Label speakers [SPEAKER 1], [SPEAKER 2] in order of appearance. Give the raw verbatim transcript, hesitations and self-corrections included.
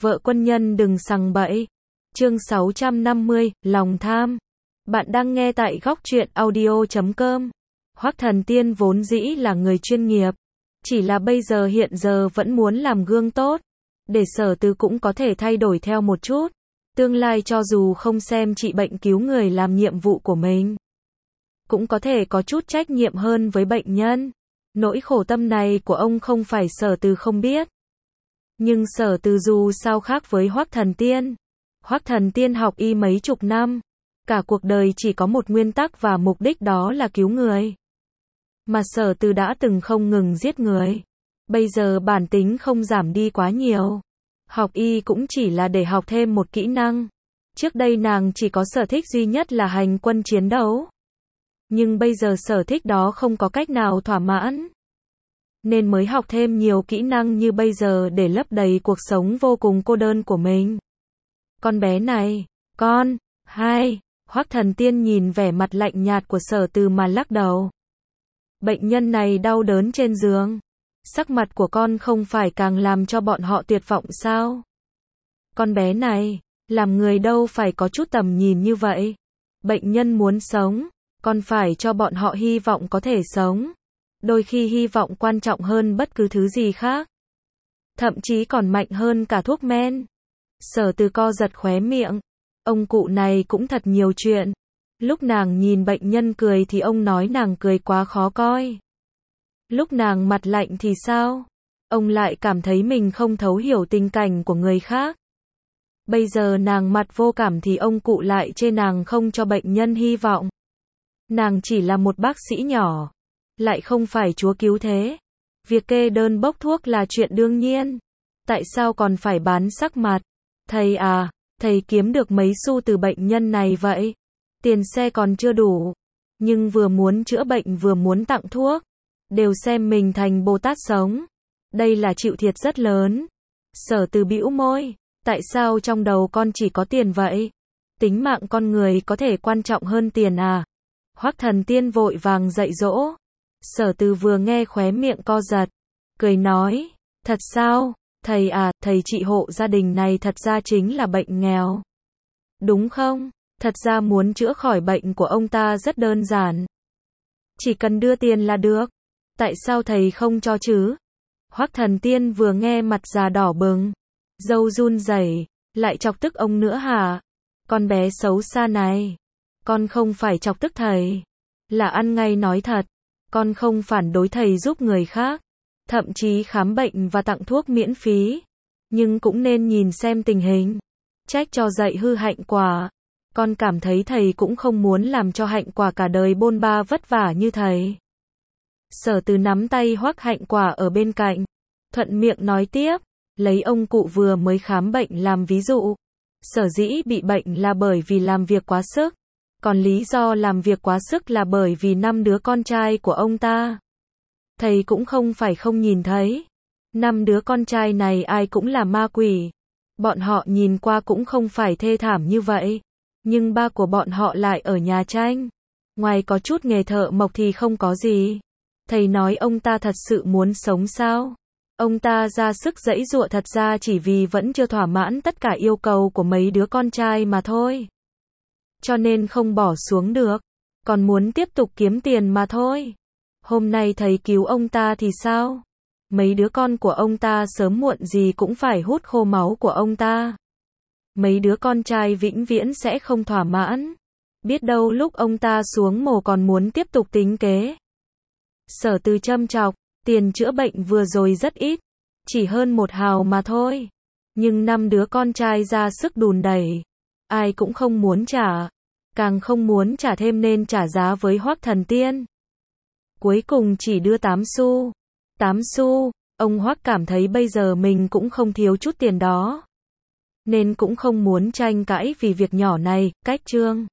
[SPEAKER 1] Vợ quân nhân đừng sằng bậy. Chương sáu trăm năm mươi, lòng tham. Bạn đang nghe tại góc truyện audio chấm com. Hoắc Thần Tiên vốn dĩ là người chuyên nghiệp, chỉ là bây giờ hiện giờ vẫn muốn làm gương tốt, để Sở Từ cũng có thể thay đổi theo một chút. Tương lai cho dù không xem trị bệnh cứu người làm nhiệm vụ của mình, cũng có thể có chút trách nhiệm hơn với bệnh nhân. Nỗi khổ tâm này của ông không phải Sở Từ không biết. Nhưng Sở Từ dù sao khác với Hoắc Thần Tiên. Hoắc Thần Tiên học y mấy chục năm, cả cuộc đời chỉ có một nguyên tắc và mục đích, đó là cứu người. Mà Sở Từ đã từng không ngừng giết người. Bây giờ bản tính không giảm đi quá nhiều. Học y cũng chỉ là để học thêm một kỹ năng. Trước đây nàng chỉ có sở thích duy nhất là hành quân chiến đấu. Nhưng bây giờ sở thích đó không có cách nào thỏa mãn, nên mới học thêm nhiều kỹ năng như bây giờ để lấp đầy cuộc sống vô cùng cô đơn của mình. Con bé này, con, hai, Hoắc Thần Tiên nhìn vẻ mặt lạnh nhạt của Sở Từ mà lắc đầu. Bệnh nhân này đau đớn trên giường. Sắc mặt của con không phải càng làm cho bọn họ tuyệt vọng sao? Con bé này, làm người đâu phải có chút tầm nhìn như vậy. Bệnh nhân muốn sống, con phải cho bọn họ hy vọng có thể sống. Đôi khi hy vọng quan trọng hơn bất cứ thứ gì khác. Thậm chí còn mạnh hơn cả thuốc men. Sở Từ co giật khóe miệng. Ông cụ này cũng thật nhiều chuyện. Lúc nàng nhìn bệnh nhân cười thì ông nói nàng cười quá khó coi. Lúc nàng mặt lạnh thì sao? Ông lại cảm thấy mình không thấu hiểu tình cảnh của người khác. Bây giờ nàng mặt vô cảm thì ông cụ lại chê nàng không cho bệnh nhân hy vọng. Nàng chỉ là một bác sĩ nhỏ, lại không phải chúa cứu thế. Việc kê đơn bốc thuốc là chuyện đương nhiên. Tại sao còn phải bán sắc mặt? Thầy à, thầy kiếm được mấy xu từ bệnh nhân này vậy? Tiền xe còn chưa đủ, nhưng vừa muốn chữa bệnh vừa muốn tặng thuốc, đều xem mình thành Bồ Tát sống. Đây là chịu thiệt rất lớn. Sở Từ bĩu môi, tại sao trong đầu con chỉ có tiền vậy? Tính mạng con người có thể quan trọng hơn tiền à? Hoắc Thần Tiên vội vàng dạy dỗ. Sở Từ vừa nghe khóe miệng co giật, cười nói, thật sao? Thầy à, thầy trị hộ gia đình này thật ra chính là bệnh nghèo, đúng không? Thật ra muốn chữa khỏi bệnh của ông ta rất đơn giản. Chỉ cần đưa tiền là được. Tại sao thầy không cho chứ? Hoắc Thần Tiên vừa nghe mặt già đỏ bừng, râu run rẩy, lại chọc tức ông nữa hả? Con bé xấu xa này, con không phải chọc tức thầy, là ăn ngay nói thật. Con không phản đối thầy giúp người khác, thậm chí khám bệnh và tặng thuốc miễn phí, nhưng cũng nên nhìn xem tình hình. Trách cho dạy hư Hạnh Quả. Con cảm thấy thầy cũng không muốn làm cho Hạnh Quả cả đời bôn ba vất vả như thầy. Sở Từ nắm tay Hoắc Hạnh Quả ở bên cạnh, thuận miệng nói tiếp, lấy ông cụ vừa mới khám bệnh làm ví dụ. Sở dĩ bị bệnh là bởi vì làm việc quá sức, còn lý do làm việc quá sức là bởi vì năm đứa con trai của ông ta. Thầy cũng không phải không nhìn thấy, năm đứa con trai này ai cũng là ma quỷ. Bọn họ nhìn qua cũng không phải thê thảm như vậy, nhưng ba của bọn họ lại ở nhà tranh. Ngoài có chút nghề thợ mộc thì không có gì. Thầy nói ông ta thật sự muốn sống sao? Ông ta ra sức giãy giụa thật ra chỉ vì vẫn chưa thỏa mãn tất cả yêu cầu của mấy đứa con trai mà thôi. Cho nên không bỏ xuống được, còn muốn tiếp tục kiếm tiền mà thôi. Hôm nay thầy cứu ông ta thì sao? Mấy đứa con của ông ta sớm muộn gì cũng phải hút khô máu của ông ta. Mấy đứa con trai vĩnh viễn sẽ không thỏa mãn. Biết đâu lúc ông ta xuống mồ còn muốn tiếp tục tính kế. Sở Từ châm chọc, tiền chữa bệnh vừa rồi rất ít, chỉ hơn một hào mà thôi. Nhưng năm đứa con trai ra sức đùn đẩy, ai cũng không muốn trả, càng không muốn trả thêm nên trả giá với Hoắc Thần Tiên. Cuối cùng chỉ đưa tám xu. tám xu, ông Hoắc cảm thấy bây giờ mình cũng không thiếu chút tiền đó, nên cũng không muốn tranh cãi vì việc nhỏ này. Cách chương